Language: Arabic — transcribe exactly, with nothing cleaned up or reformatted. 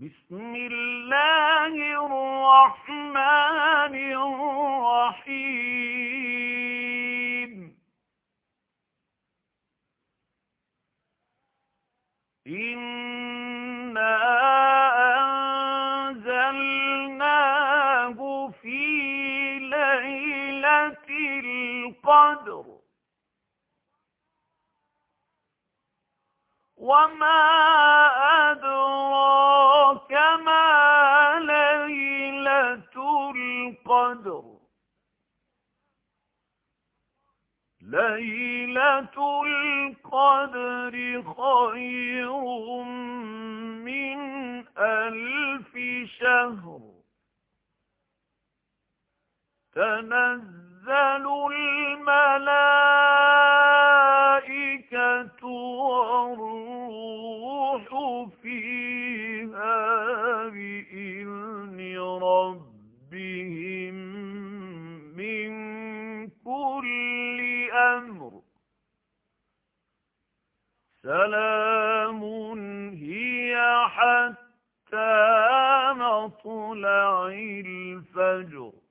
بسم الله الرحمن الرحيم. إنا أنزلناه في ليلة القدر وما أدراك ما ليلة القدر. ليلة القدر خير من ألف شهر. تنزل الملائكة والروح فيها بإذن ربهم من كل أمر. سلام هي حتى مطلع الفجر.